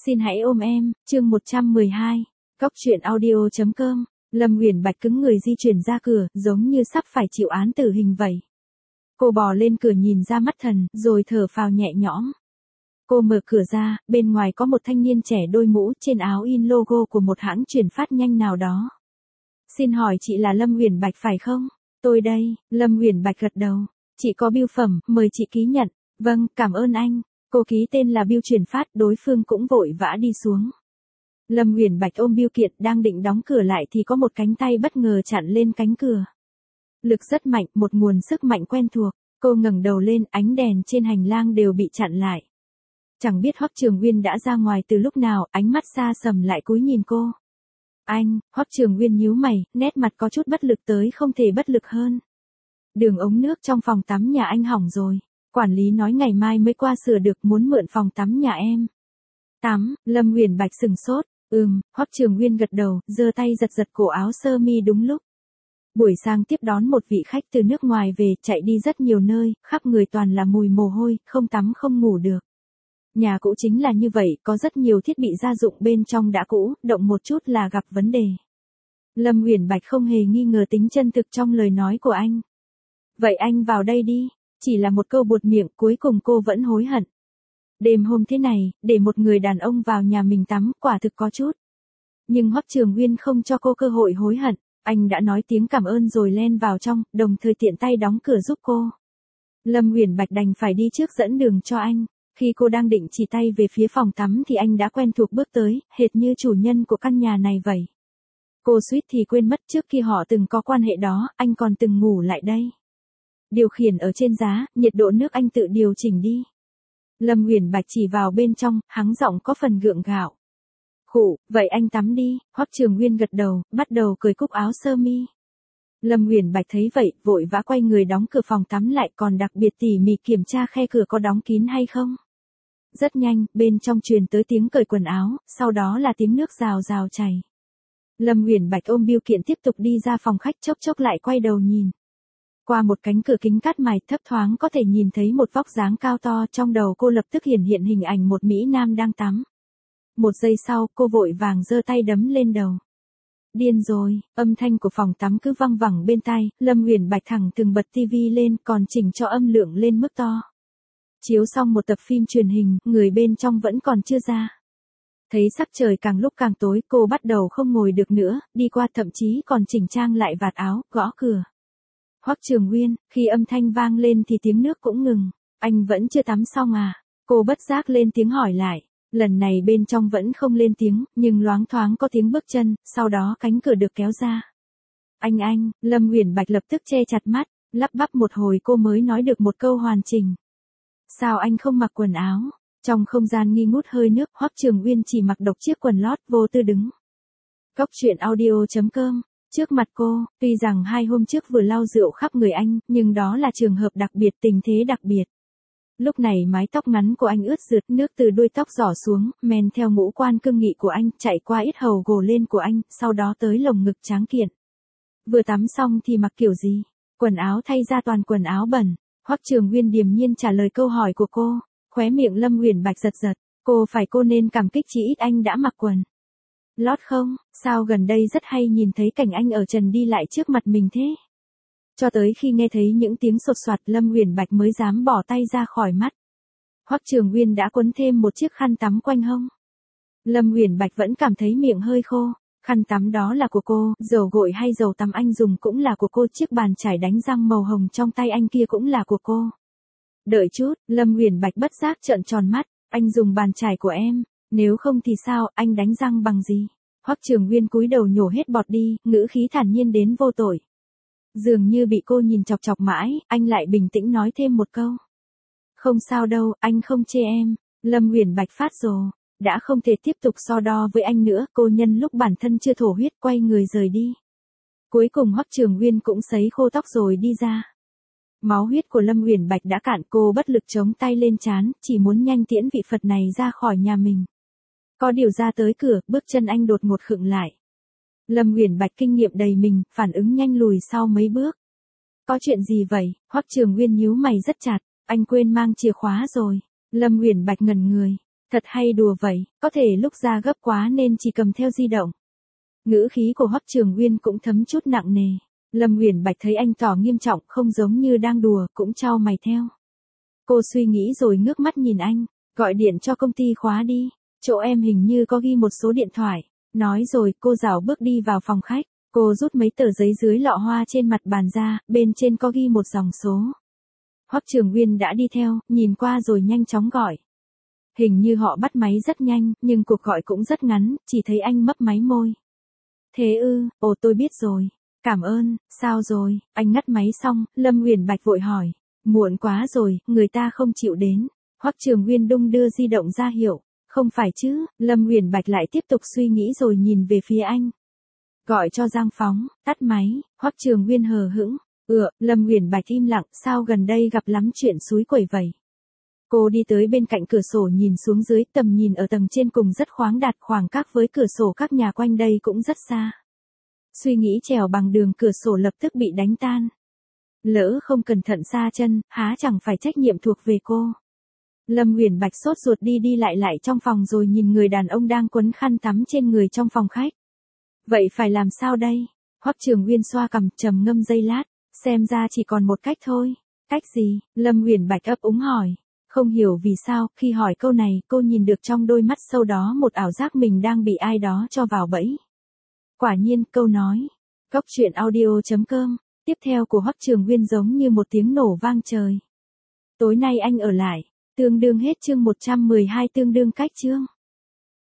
Xin hãy ôm em, chương 112. Cóc truyện audio.com. Lâm Huyền Bạch cứng người di chuyển ra cửa, giống như sắp phải chịu án tử hình vậy. Cô bò lên cửa nhìn ra mắt thần, rồi thở phào nhẹ nhõm. Cô mở cửa ra, bên ngoài có một thanh niên trẻ đôi mũ, trên áo in logo của một hãng chuyển phát nhanh nào đó. Xin hỏi chị là Lâm Huyền Bạch phải không? Tôi đây. Lâm Huyền Bạch gật đầu. Chị có bưu phẩm, mời chị ký nhận. Vâng, cảm ơn anh. Cô ký tên là bưu chuyển phát, đối phương cũng vội vã đi xuống. Lâm Huyền Bạch ôm bưu kiện đang định đóng cửa lại thì có một cánh tay bất ngờ chặn lên cánh cửa. Lực rất mạnh, một nguồn sức mạnh quen thuộc. Cô ngẩng đầu lên, ánh đèn trên hành lang đều bị chặn lại. Chẳng biết Hoắc Trường Uyên đã ra ngoài từ lúc nào, ánh mắt xa sầm lại cúi nhìn cô. Anh, Hoắc Trường Uyên nhíu mày, nét mặt có chút bất lực tới không thể bất lực hơn. Đường ống nước trong phòng tắm nhà anh hỏng rồi. Quản lý nói ngày mai mới qua sửa được, muốn mượn phòng tắm nhà em. Tắm, Lâm Huyền Bạch sừng sốt. Hoắc Trường Uyên gật đầu, giơ tay giật giật cổ áo sơ mi đúng lúc. Buổi sáng tiếp đón một vị khách từ nước ngoài về, chạy đi rất nhiều nơi, khắp người toàn là mùi mồ hôi, không tắm không ngủ được. Nhà cũ chính là như vậy, có rất nhiều thiết bị gia dụng bên trong đã cũ, động một chút là gặp vấn đề. Lâm Huyền Bạch không hề nghi ngờ tính chân thực trong lời nói của anh. Vậy anh vào đây đi. Chỉ là một câu buột miệng, cuối cùng cô vẫn hối hận. Đêm hôm thế này, để một người đàn ông vào nhà mình tắm, quả thực có chút. Nhưng Hoắc Trường Uyên không cho cô cơ hội hối hận, anh đã nói tiếng cảm ơn rồi len vào trong, đồng thời tiện tay đóng cửa giúp cô. Lâm Huyền Bạch đành phải đi trước dẫn đường cho anh. Khi cô đang định chỉ tay về phía phòng tắm thì anh đã quen thuộc bước tới, hệt như chủ nhân của căn nhà này vậy. Cô suýt thì quên mất trước khi họ từng có quan hệ đó, anh còn từng ngủ lại đây. Điều khiển ở trên giá, nhiệt độ nước anh tự điều chỉnh đi. Lâm Huyền Bạch chỉ vào bên trong, hắng giọng có phần gượng gạo. Khụ, vậy anh tắm đi. Hoắc Trường Uyên gật đầu, bắt đầu cởi cúc áo sơ mi. Lâm Huyền Bạch thấy vậy, vội vã quay người đóng cửa phòng tắm lại, còn đặc biệt tỉ mỉ kiểm tra khe cửa có đóng kín hay không. Rất nhanh, bên trong truyền tới tiếng cởi quần áo, sau đó là tiếng nước rào rào chảy. Lâm Huyền Bạch ôm bưu kiện tiếp tục đi ra phòng khách, chốc chốc lại quay đầu nhìn. Qua một cánh cửa kính cát mài, thấp thoáng có thể nhìn thấy một vóc dáng cao to, trong đầu cô lập tức hiện hình ảnh một mỹ nam đang tắm. Một giây sau, cô vội vàng giơ tay đấm lên đầu. Điên rồi, âm thanh của phòng tắm cứ văng vẳng bên tai, Lâm Huyền Bạch thẳng thừng bật tivi lên, còn chỉnh cho âm lượng lên mức to. Chiếu xong một tập phim truyền hình, người bên trong vẫn còn chưa ra. Thấy sắc trời càng lúc càng tối, cô bắt đầu không ngồi được nữa, đi qua thậm chí còn chỉnh trang lại vạt áo, gõ cửa. Hoắc Trường Uyên, khi âm thanh vang lên thì tiếng nước cũng ngừng. Anh vẫn chưa tắm xong à? Cô bất giác lên tiếng hỏi lại. Lần này bên trong vẫn không lên tiếng, nhưng loáng thoáng có tiếng bước chân, sau đó cánh cửa được kéo ra. Anh, Lâm Huyền Bạch lập tức che chặt mắt, lắp bắp một hồi cô mới nói được một câu hoàn chỉnh. Sao anh không mặc quần áo? Trong không gian nghi ngút hơi nước, Hoắc Trường Uyên chỉ mặc độc chiếc quần lót, vô tư đứng. Cóc truyện audio.com. Trước mặt cô, tuy rằng 2 hôm trước vừa lau rượu khắp người anh, nhưng đó là trường hợp đặc biệt, tình thế đặc biệt. Lúc này mái tóc ngắn của anh ướt rượt, nước từ đuôi tóc rỏ xuống, men theo ngũ quan cương nghị của anh, chạy qua yết hầu gồ lên của anh, sau đó tới lồng ngực tráng kiện. Vừa tắm xong thì mặc kiểu gì? Quần áo thay ra toàn quần áo bẩn. Hoắc Trường Uyên điềm nhiên trả lời câu hỏi của cô, khóe miệng Lâm Huyền Bạch giật giật, cô nên cảm kích chỉ ít anh đã mặc quần lót không, sao gần đây rất hay nhìn thấy cảnh anh ở trần đi lại trước mặt mình thế. Cho tới khi nghe thấy những tiếng sột soạt, Lâm Huyền Bạch mới dám bỏ tay ra khỏi mắt. Hoắc Trường Uyên đã quấn thêm một chiếc khăn tắm quanh hông. Lâm Huyền Bạch vẫn cảm thấy miệng hơi khô, khăn tắm đó là của cô, dầu gội hay dầu tắm anh dùng cũng là của cô, chiếc bàn chải đánh răng màu hồng trong tay anh kia cũng là của cô. Đợi chút, Lâm Huyền Bạch bất giác trợn tròn mắt, anh dùng bàn chải của em. Nếu không thì sao, anh đánh răng bằng gì? Hoắc Trường Uyên cúi đầu nhổ hết bọt đi, ngữ khí thản nhiên đến vô tội. Dường như bị cô nhìn chọc chọc mãi, anh lại bình tĩnh nói thêm một câu. Không sao đâu, anh không chê em. Lâm Huyền Bạch phát rồ, đã không thể tiếp tục so đo với anh nữa, cô nhân lúc bản thân chưa thổ huyết quay người rời đi. Cuối cùng Hoắc Trường Uyên cũng sấy khô tóc rồi đi ra. Máu huyết của Lâm Huyền Bạch đã cạn, cô bất lực chống tay lên trán, chỉ muốn nhanh tiễn vị Phật này ra khỏi nhà mình. Có điều ra tới cửa, bước chân anh đột ngột khựng lại. Lâm Huyền Bạch kinh nghiệm đầy mình, phản ứng nhanh lùi sau mấy bước. Có chuyện gì vậy? Hoắc Trường Uyên nhíu mày rất chặt, anh quên mang chìa khóa rồi. Lâm Huyền Bạch ngẩn người. Thật hay đùa vậy, có thể lúc ra gấp quá nên chỉ cầm theo di động. Ngữ khí của Hoắc Trường Nguyên cũng thấm chút nặng nề. Lâm Uyển Bạch thấy anh tỏ nghiêm trọng không giống như đang đùa, cũng chau mày theo. Cô suy nghĩ rồi ngước mắt nhìn anh, gọi điện cho công ty khóa đi, chỗ em hình như có ghi một số điện thoại. Nói rồi cô rảo bước đi vào phòng khách, cô rút mấy tờ giấy dưới lọ hoa trên mặt bàn ra, bên trên có ghi một dòng số. Hoắc Trường Nguyên đã đi theo, nhìn qua rồi nhanh chóng gọi. Hình như họ bắt máy rất nhanh, nhưng cuộc gọi cũng rất ngắn, chỉ thấy anh mấp máy môi. Thế ư, ồ tôi biết rồi. Cảm ơn, sao rồi? Anh ngắt máy xong, Lâm Uyển Bạch vội hỏi. Muộn quá rồi, người ta không chịu đến. Hoắc Trường Nguyên đung đưa di động ra hiệu. Không phải chứ, Lâm Uyển Bạch lại tiếp tục suy nghĩ rồi nhìn về phía anh. Gọi cho Giang Phóng, tắt máy, Hoắc Trường Nguyên hờ hững. Lâm Uyển Bạch im lặng, sao gần đây gặp lắm chuyện xúi quẩy vậy? Cô đi tới bên cạnh cửa sổ nhìn xuống dưới, tầm nhìn ở tầng trên cùng rất khoáng đạt, khoảng cách với cửa sổ các nhà quanh đây cũng rất xa. Suy nghĩ trèo bằng đường cửa sổ lập tức bị đánh tan. Lỡ không cẩn thận sa chân, há chẳng phải trách nhiệm thuộc về cô. Lâm Uyển Bạch sốt ruột đi đi lại trong phòng rồi nhìn người đàn ông đang quấn khăn tắm trên người trong phòng khách. Vậy phải làm sao đây? Hoắc Trường Nguyên xoa cằm trầm ngâm giây lát, xem ra chỉ còn một cách thôi. Cách gì? Lâm Uyển Bạch ấp úng hỏi. Không hiểu vì sao, khi hỏi câu này, cô nhìn được trong đôi mắt sâu đó một ảo giác mình đang bị ai đó cho vào bẫy. Quả nhiên, câu nói. Góc truyện audio.com, tiếp theo của Hoắc Trường Nguyên giống như một tiếng nổ vang trời. Tối nay anh ở lại, tương đương hết chương 112 tương đương cách chương.